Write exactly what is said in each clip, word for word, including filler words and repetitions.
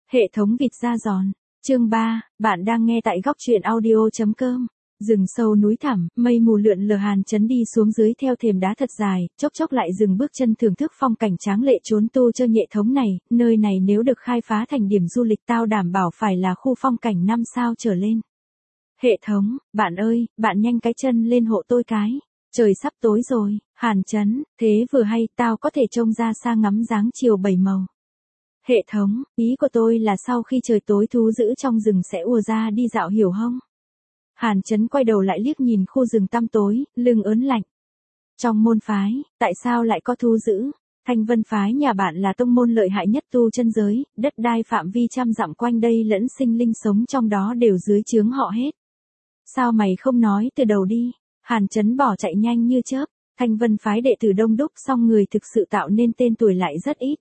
Hệ thống vịt da giòn. Chương ba, bạn đang nghe tại góc truyện audio chấm com. Rừng sâu núi thẳm, mây mù lượn lờ, Hàn Chấn đi xuống dưới theo thềm đá thật dài, chốc chốc lại dừng bước chân thưởng thức phong cảnh tráng lệ trốn tu chơi nhệ thống này, nơi này nếu được khai phá thành điểm du lịch tao đảm bảo phải là khu phong cảnh năm sao trở lên. Hệ thống, bạn ơi, bạn nhanh cái chân lên hộ tôi cái. Trời sắp tối rồi. Hàn Chấn, thế vừa hay, tao có thể trông ra xa ngắm dáng chiều bảy màu. Hệ thống, ý của tôi là sau khi trời tối thú dữ trong rừng sẽ ùa ra đi dạo hiểu không? Hàn Chấn quay đầu lại liếc nhìn khu rừng tăm tối, lưng ớn lạnh. Trong môn phái, tại sao lại có thú dữ? Thanh Vân phái nhà bạn là tông môn lợi hại nhất tu chân giới, đất đai phạm vi trăm dặm quanh đây lẫn sinh linh sống trong đó đều dưới trướng họ hết. Sao mày không nói từ đầu đi? Hàn Chấn bỏ chạy nhanh như chớp. Thanh Vân phái đệ tử đông đúc, song người thực sự tạo nên tên tuổi lại rất ít.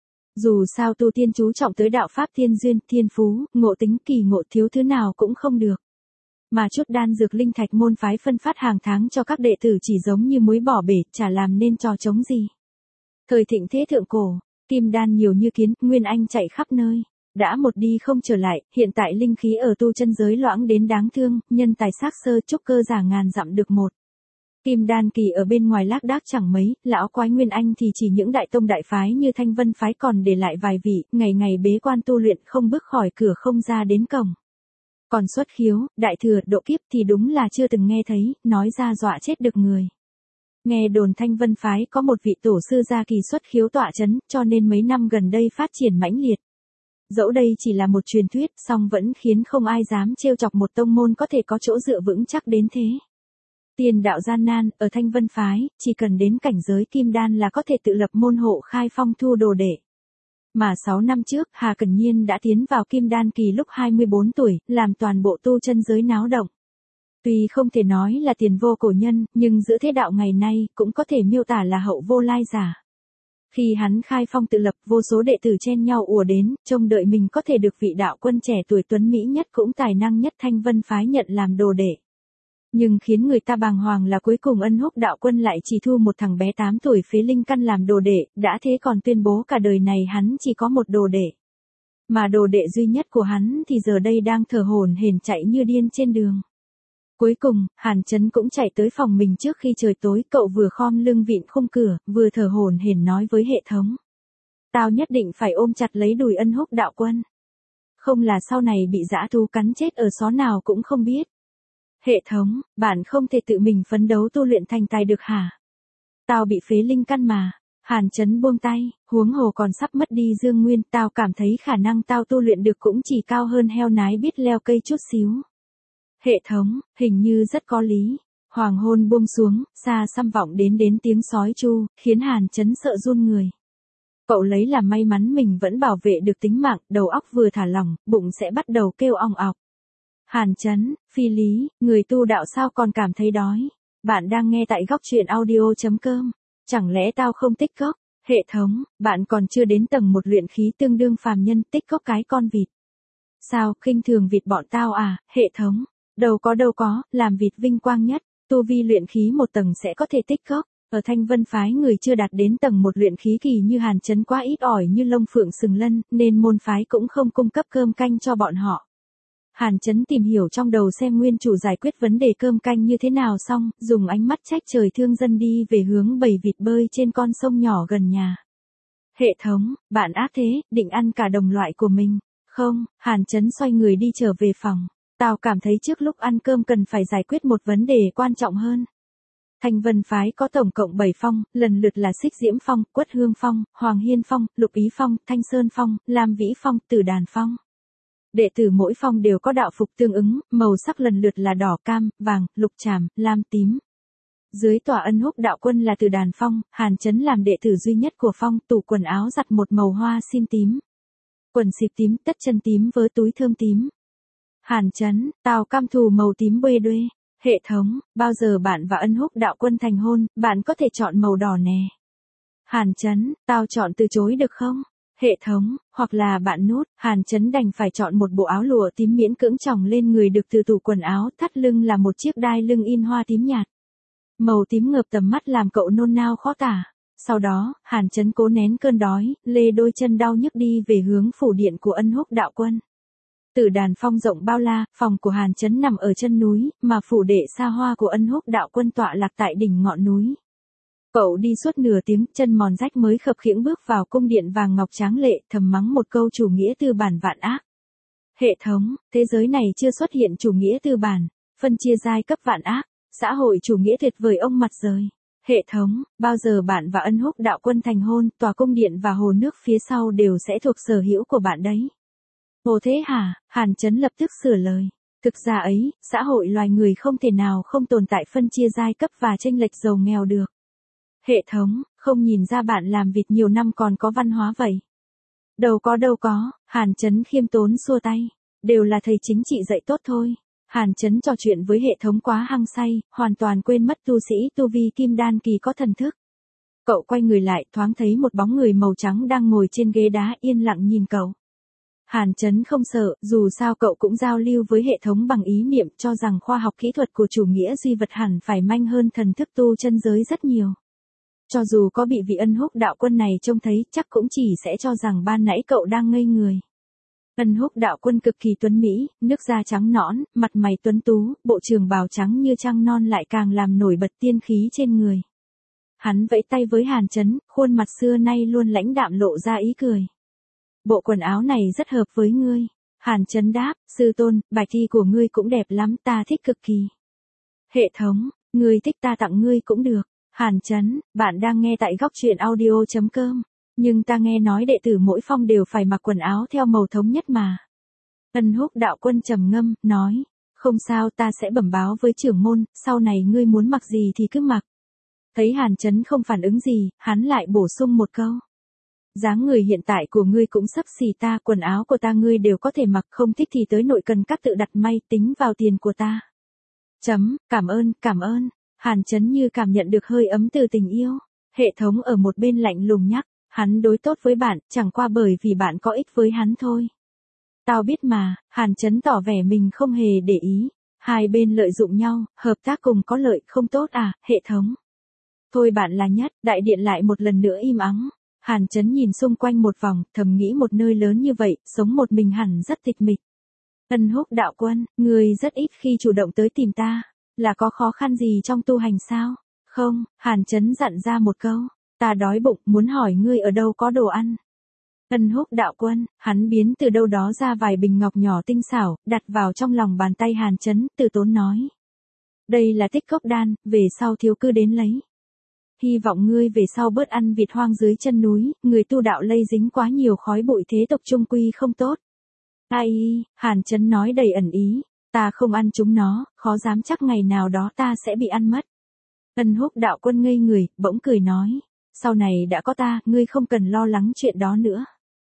Dù sao tu tiên chú trọng tới đạo pháp thiên duyên, thiên phú, ngộ tính, kỳ ngộ, thiếu thứ nào cũng không được. Mà chút đan dược linh thạch môn phái phân phát hàng tháng cho các đệ tử chỉ giống như muối bỏ bể, chả làm nên trò trống gì. Thời thịnh thế thượng cổ, kim đan nhiều như kiến, nguyên anh chạy khắp nơi. Đã một đi không trở lại, hiện tại linh khí ở tu chân giới loãng đến đáng thương, nhân tài xác sơ trúc cơ giả ngàn dặm được một. Kim đan kỳ ở bên ngoài lác đác chẳng mấy, lão quái nguyên anh thì chỉ những đại tông đại phái như Thanh Vân phái còn để lại vài vị, ngày ngày bế quan tu luyện không bước khỏi cửa không ra đến cổng. Còn xuất khiếu, đại thừa, độ kiếp thì đúng là chưa từng nghe thấy, nói ra dọa chết được người. Nghe đồn Thanh Vân phái có một vị tổ sư gia kỳ xuất khiếu tọa chấn, cho nên mấy năm gần đây phát triển mãnh liệt. Dẫu đây chỉ là một truyền thuyết, song vẫn khiến không ai dám trêu chọc một tông môn có thể có chỗ dựa vững chắc đến thế. Tiền đạo gian nan, ở Thanh Vân phái, chỉ cần đến cảnh giới kim đan là có thể tự lập môn hộ khai phong thu đồ đệ. Mà sáu năm trước, Hà Cẩn Nhiên đã tiến vào kim đan kỳ lúc hai mươi bốn tuổi, làm toàn bộ tu chân giới náo động. Tuy không thể nói là tiền vô cổ nhân, nhưng giữa thế đạo ngày nay, cũng có thể miêu tả là hậu vô lai giả. Khi hắn khai phong tự lập, vô số đệ tử chen nhau ùa đến, trông đợi mình có thể được vị đạo quân trẻ tuổi tuấn mỹ nhất cũng tài năng nhất Thanh Vân phái nhận làm đồ đệ. Nhưng khiến người ta bàng hoàng là cuối cùng Ân Húc đạo quân lại chỉ thu một thằng bé tám tuổi phế linh căn làm đồ đệ, đã thế còn tuyên bố cả đời này hắn chỉ có một đồ đệ. Mà đồ đệ duy nhất của hắn thì giờ đây đang thở hổn hển chạy như điên trên đường. Cuối cùng, Hàn Chấn cũng chạy tới phòng mình trước khi trời tối, cậu vừa khom lưng vịn khung cửa, vừa thở hổn hển nói với hệ thống. Tao nhất định phải ôm chặt lấy đùi Ân Húc đạo quân. Không là sau này bị dã thú cắn chết ở xó nào cũng không biết. Hệ thống, bạn không thể tự mình phấn đấu tu luyện thành tài được hả? Tao bị phế linh căn mà. Hàn Chấn buông tay, huống hồ còn sắp mất đi dương nguyên, tao cảm thấy khả năng tao tu luyện được cũng chỉ cao hơn heo nái biết leo cây chút xíu. Hệ thống, hình như rất có lý. Hoàng hôn buông xuống, xa xăm vọng đến đến tiếng sói tru, khiến Hàn Chấn sợ run người. Cậu lấy làm may mắn mình vẫn bảo vệ được tính mạng, đầu óc vừa thả lỏng, bụng sẽ bắt đầu kêu ong ọc. Hàn Chấn, phi lý, người tu đạo sao còn cảm thấy đói? Bạn đang nghe tại góc truyện audio chấm com. Chẳng lẽ tao không tích cốc? Hệ thống, bạn còn chưa đến tầng một luyện khí tương đương phàm nhân, tích cốc cái con vịt. Sao, khinh thường vịt bọn tao à? Hệ thống, đâu có đâu có, làm vịt vinh quang nhất, tu vi luyện khí một tầng sẽ có thể tích cốc. Ở Thanh Vân phái người chưa đạt đến tầng một luyện khí kỳ như Hàn Chấn quá ít ỏi như lông phượng sừng lân, nên môn phái cũng không cung cấp cơm canh cho bọn họ. Hàn Chấn tìm hiểu trong đầu xem nguyên chủ giải quyết vấn đề cơm canh như thế nào xong, dùng ánh mắt trách trời thương dân đi về hướng bầy vịt bơi trên con sông nhỏ gần nhà. Hệ thống, bạn ác thế, định ăn cả đồng loại của mình. Không, Hàn Chấn xoay người đi trở về phòng. Tao cảm thấy trước lúc ăn cơm cần phải giải quyết một vấn đề quan trọng hơn. Thanh Vân phái có tổng cộng bảy phong, lần lượt là Xích Diễm phong, Quất Hương phong, Hoàng Hiên phong, Lục Ý phong, Thanh Sơn phong, Lam Vĩ phong, Tử Đàn phong. Đệ tử mỗi phong đều có đạo phục tương ứng, màu sắc lần lượt là đỏ, cam, vàng, lục tràm, lam, tím. Dưới tòa Ân Húc đạo quân là Tử Đàn phong, Hàn Chấn làm đệ tử duy nhất của phong, tủ quần áo giặt một màu hoa xin tím. Quần xịp tím, tất chân tím với túi thơm tím. Hàn Chấn, tao cam thù màu tím bê đuê. Hệ thống, bao giờ bạn và Ân Húc đạo quân thành hôn, bạn có thể chọn màu đỏ nè. Hàn Chấn, tao chọn từ chối được không? Hệ thống, hoặc là bạn nút, Hàn Chấn đành phải chọn một bộ áo lụa tím miễn cưỡng chồng lên người được từ tủ quần áo, thắt lưng là một chiếc đai lưng in hoa tím nhạt. Màu tím ngợp tầm mắt làm cậu nôn nao khó tả. Sau đó, Hàn Chấn cố nén cơn đói, lê đôi chân đau nhức đi về hướng phủ điện của Ân Húc đạo quân. Tử Đàn Phong rộng bao la, phòng của Hàn Chấn nằm ở chân núi, mà phủ đệ xa hoa của Ân Húc đạo quân tọa lạc tại đỉnh ngọn núi. Cậu đi suốt nửa tiếng, chân mòn rách mới khập khiễng bước vào cung điện vàng ngọc tráng lệ, thầm mắng một câu chủ nghĩa tư bản vạn ác. Hệ thống, thế giới này chưa xuất hiện chủ nghĩa tư bản, phân chia giai cấp vạn ác, xã hội chủ nghĩa tuyệt vời ông mặt rời. Hệ thống, bao giờ bạn và Ân Húc đạo quân thành hôn, tòa cung điện và hồ nước phía sau đều sẽ thuộc sở hữu của bạn đấy. Ồ thế hả? Hàn Chấn lập tức sửa lời. Thực ra ấy, xã hội loài người không thể nào không tồn tại phân chia giai cấp và chênh lệch giàu nghèo được. Hệ thống, không nhìn ra bạn làm việc nhiều năm còn có văn hóa vậy. Đâu có đâu có, Hàn Chấn khiêm tốn xua tay. Đều là thầy chính trị dạy tốt thôi. Hàn Chấn trò chuyện với hệ thống quá hăng say, hoàn toàn quên mất tu sĩ tu vi kim đan kỳ có thần thức. Cậu quay người lại, thoáng thấy một bóng người màu trắng đang ngồi trên ghế đá yên lặng nhìn cậu. Hàn Chấn không sợ, dù sao cậu cũng giao lưu với hệ thống bằng ý niệm, cho rằng khoa học kỹ thuật của chủ nghĩa duy vật hẳn phải manh hơn thần thức tu chân giới rất nhiều. Cho dù có bị vị Ân Húc đạo quân này trông thấy, chắc cũng chỉ sẽ cho rằng ban nãy cậu đang ngây người. Ân Húc đạo quân cực kỳ tuấn mỹ, nước da trắng nõn, mặt mày tuấn tú, bộ trường bào trắng như trăng non lại càng làm nổi bật tiên khí trên người. Hắn vẫy tay với Hàn Chấn, khuôn mặt xưa nay luôn lãnh đạm lộ ra ý cười. Bộ quần áo này rất hợp với ngươi. Hàn Chấn đáp, sư tôn, bài thi của ngươi cũng đẹp lắm, ta thích cực kỳ. Hệ thống, ngươi thích ta tặng ngươi cũng được. Hàn Chấn, bạn đang nghe tại góc truyện audio chấm com. Nhưng ta nghe nói đệ tử mỗi phong đều phải mặc quần áo theo màu thống nhất mà. Ân Húc đạo quân trầm ngâm, nói, không sao, ta sẽ bẩm báo với trưởng môn, sau này ngươi muốn mặc gì thì cứ mặc. Thấy Hàn Chấn không phản ứng gì, hắn lại bổ sung một câu. Dáng người hiện tại của ngươi cũng xấp xỉ ta, quần áo của ta ngươi đều có thể mặc, không thích thì tới nội cần cắt tự đặt may, tính vào tiền của ta. Chấm, cảm ơn, cảm ơn. Hàn Chấn như cảm nhận được hơi ấm từ tình yêu. Hệ thống ở một bên lạnh lùng nhắc, hắn đối tốt với bạn, chẳng qua bởi vì bạn có ích với hắn thôi. Tao biết mà, Hàn Chấn tỏ vẻ mình không hề để ý. Hai bên lợi dụng nhau, hợp tác cùng có lợi, không tốt à, hệ thống. Thôi bạn là nhất, đại điện lại một lần nữa im ắng. Hàn Chấn nhìn xung quanh một vòng, thầm nghĩ một nơi lớn như vậy, sống một mình hẳn rất tịch mịch. Ân Húc đạo quân, người rất ít khi chủ động tới tìm ta, là có khó khăn gì trong tu hành sao? Không, Hàn Chấn dặn ra một câu, ta đói bụng, muốn hỏi ngươi ở đâu có đồ ăn. Ân Húc đạo quân, hắn biến từ đâu đó ra vài bình ngọc nhỏ tinh xảo, đặt vào trong lòng bàn tay Hàn Chấn, từ tốn nói. Đây là tích cốc đan, về sau thiếu cứ đến lấy. Hy vọng ngươi về sau bớt ăn vịt hoang dưới chân núi, người tu đạo lây dính quá nhiều khói bụi thế tộc trung quy không tốt. Ai, Hàn Chấn nói đầy ẩn ý, ta không ăn chúng nó, khó dám chắc ngày nào đó ta sẽ bị ăn mất. Ân Húc đạo quân ngây người, bỗng cười nói, sau này đã có ta, ngươi không cần lo lắng chuyện đó nữa.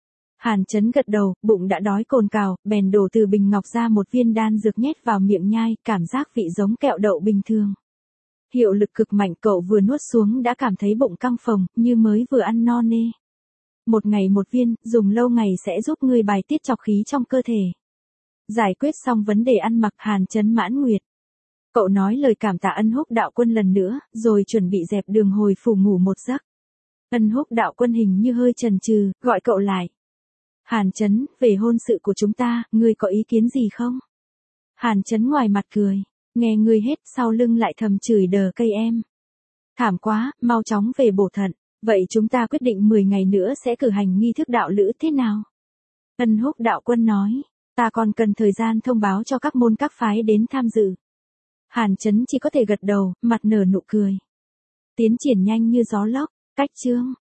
Hàn Chấn gật đầu, bụng đã đói cồn cào, bèn đổ từ bình ngọc ra một viên đan dược nhét vào miệng nhai, cảm giác vị giống kẹo đậu bình thường. Hiệu lực cực mạnh, cậu vừa nuốt xuống đã cảm thấy bụng căng phồng, như mới vừa ăn no nê. Một ngày một viên, dùng lâu ngày sẽ giúp ngươi bài tiết trọc khí trong cơ thể. Giải quyết xong vấn đề ăn mặc, Hàn Chấn mãn nguyệt. Cậu nói lời cảm tạ Ân Húc đạo quân lần nữa, rồi chuẩn bị dẹp đường hồi phủ ngủ một giấc. Ân Húc đạo quân hình như hơi chần chừ, gọi cậu lại. Hàn Chấn, về hôn sự của chúng ta, ngươi có ý kiến gì không? Hàn Chấn ngoài mặt cười. Nghe ngươi hết, sau lưng lại thầm chửi đờ cây em. Thảm quá, mau chóng về bổ thận. Vậy chúng ta quyết định mười ngày nữa sẽ cử hành nghi thức đạo lữ thế nào? Ân Húc đạo quân nói, ta còn cần thời gian thông báo cho các môn các phái đến tham dự. Hàn Chấn chỉ có thể gật đầu, mặt nở nụ cười. Tiến triển nhanh như gió lốc, cách chương.